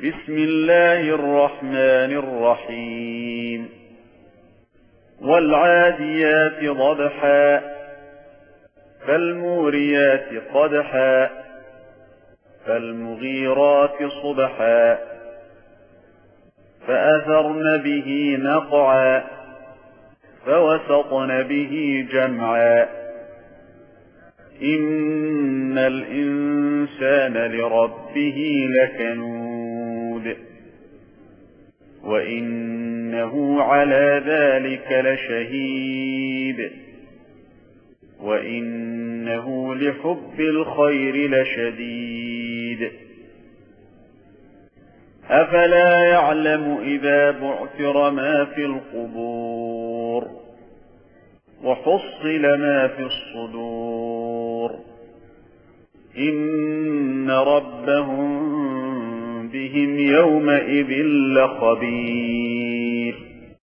بسم الله الرحمن الرحيم والعاديات ضبحا فالموريات قدحا فالمغيرات صبحا فأثرن به نقعا فوسطن به جمعا إن الإنسان لربه لكنود وإنه على ذلك لشهيد وإنه لحب الخير لشديد أفلا يعلم إذا بعثر ما في القبور وحصل ما في الصدور إن ربهم بهم يومئذ لخبير